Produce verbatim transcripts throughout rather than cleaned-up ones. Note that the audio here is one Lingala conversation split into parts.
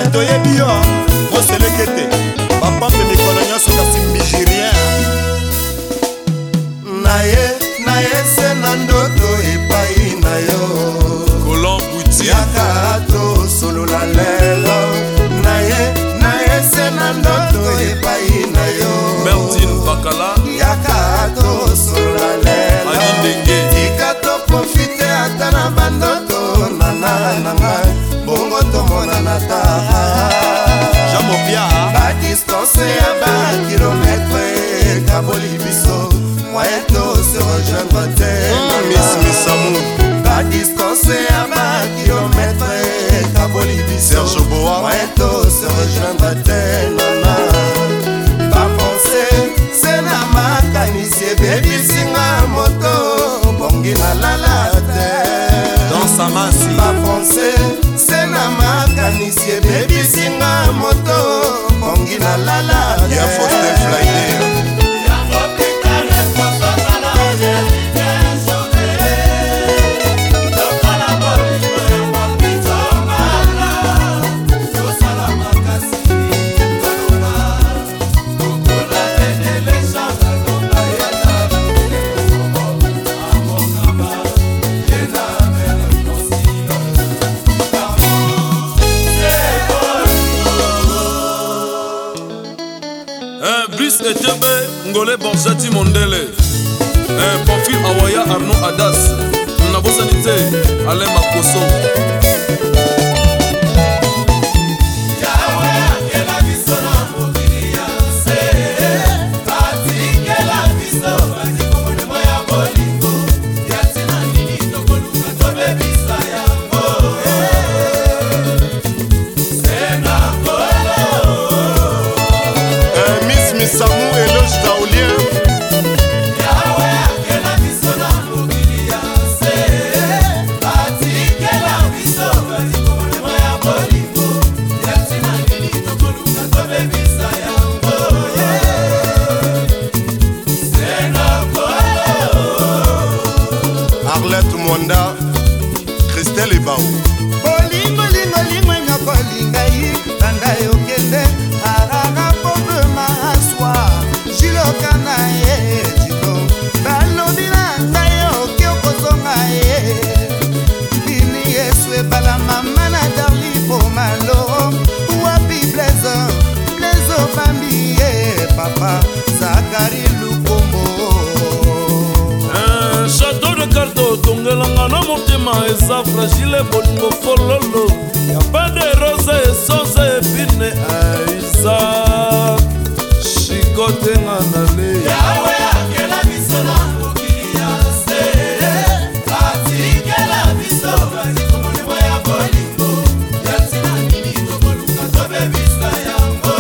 toyebi yo moselekete bapampe mikolo nyonso kasi mbijirien naye naye se na ndoto epai na yo Colomb Bouti yaka tosolola lelo naye naye se na ndoto epai na yo Bertine Bakala yaka tosolola lelo Alindenge tika toprofite ata na bandoto nana nanga bongo tomonana ta jamopia badistance ya bakilometre kaboli biso moyen to se rejoindre te Miss Missamou badistance ya bakilometre kaboli biso Serge Boa moyen to se rejoindre te nana bapense se na makanisi ebebisinga moto bongi nalala te dans sa masi bapense se na makanisi ebebisinga moto bongi nalala te ya Faustin Flyer Brice Etebe, Ngolé Borzati Mondele, un profil Awaya Arnaud Adas, Nabosanité, Alain Makoso. Samou éloge Daoulien Arlette Mwanda Christelle Ebao Bolingo lingo lingo nyoko lingai Tanda yokende Araga pobe maswa Jiloka na ye Jilo Balobi na ndayo Kyoko zonga ye Bini yeswe bala mama na darli po malo Wapi blezo Blezo bambi ye Papa Zakari Lukombo Château de Cardo, Tongelanga no motema eza fragile bolingo fololo. Y'a pas de rose et sauce et pine aisa. Chicote nganale. Yawe akela biso na mokili ya se. Atike la biso bati komone moya bolingo. Yatina nini tokoluka tobe bisa yango.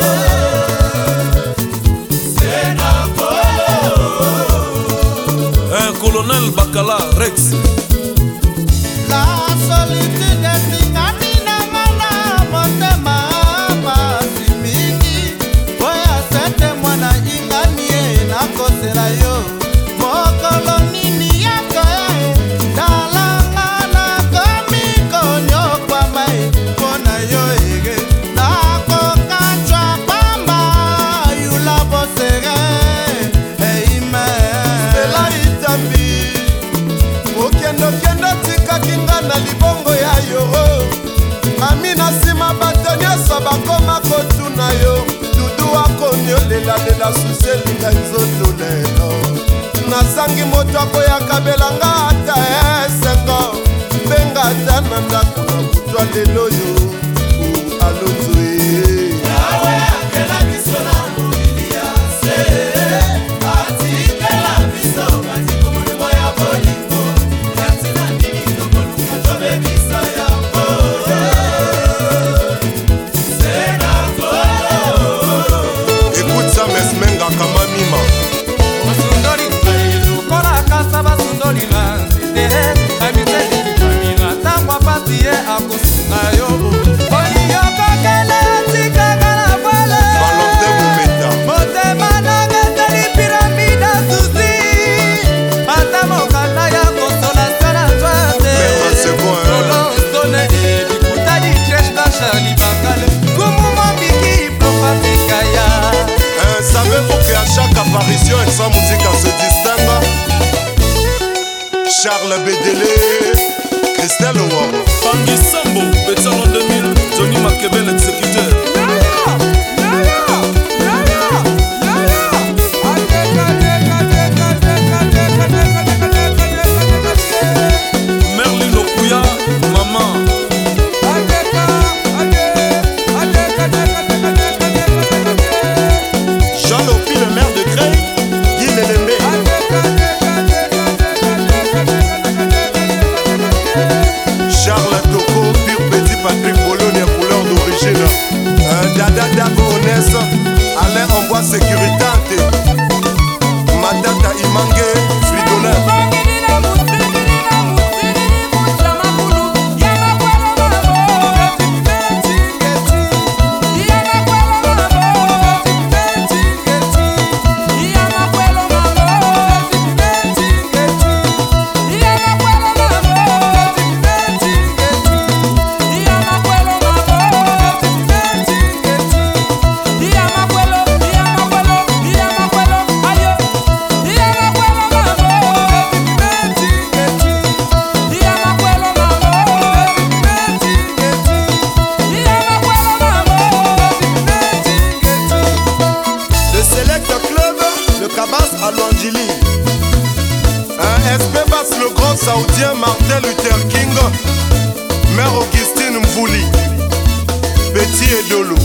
Sena kolo. Un colonel Bakala Rex. La solitude fingamina mana motema pasi mingi. Boya sete mwana inganie na kosela yo. Mokolo nini yako e. Dalanga na komiko nyokwa mai. Kona yo ege. Nako kanchwa pamba. Yula bosege. Eime. Sela itambi. Okendo kendo tika kinga na libongo ya yo. Amina sima bato nyonso bakoma kotuna yo. Dudu wako nyolela lela suselinga nzoto lelo. Nasangi moto akoyaka belanga ata esengo. Benga ata na ndako na kutwa lelo yo. Alonzo ye. Yawe akela biso na mokili ya se. Atikela biso bati komone moya bolingo. Yatina nini tokoluka tobe bisa yango. Sena kolo. Écoute ça Mesmenga Kamamima Basundoli kailu kola kasa basundoli na nzite. Amiseli kitamina tangwa pasi ye akusunga yo. Oli yoko kele atika kana pale. Valentin Boumeta Motema na geteli piramida susi. Ata mokanda ya konsola sana zwate. Mère Second Lolo stone e likuta di chesh da Charlie Bakale. apparition et sa musique se distingue. Charles Bédélé, Christelle Ouam. Tanguy Sambo, Petit en deux mille, Johnny Makebel, exécuteur. Merlin Okuya, maman. Jean Lopi, le maire de Creil, Guy Lélémé. Charles Toko, pur petit Patrick Pologne, couleur d'origine. Un Dada Dago Onès, Alain Ambois Sécurité. Matata Imangue, Frigolin. À Longili, un S P basse le grand saoudien Martin Luther King, Mère Augustine Mvouli, Petit Edolo.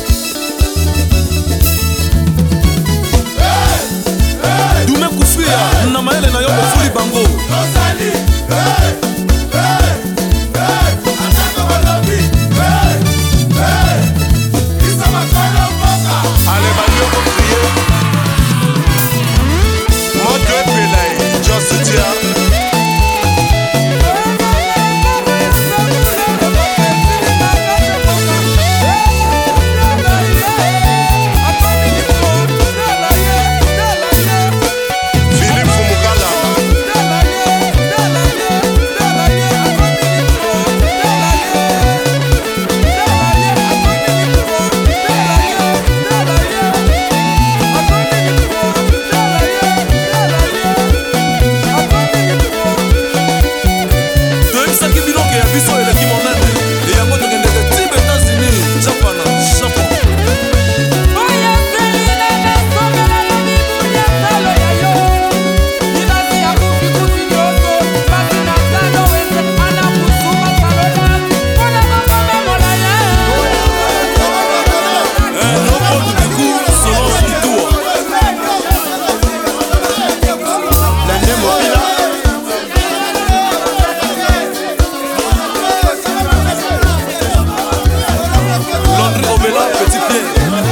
Doumé Koufia, Namaele na yo Mvouli Bango. Allez, Bagno, pour crier. Mode Pelay, John Soutien. Philippe Fumugala. Petit Pierre.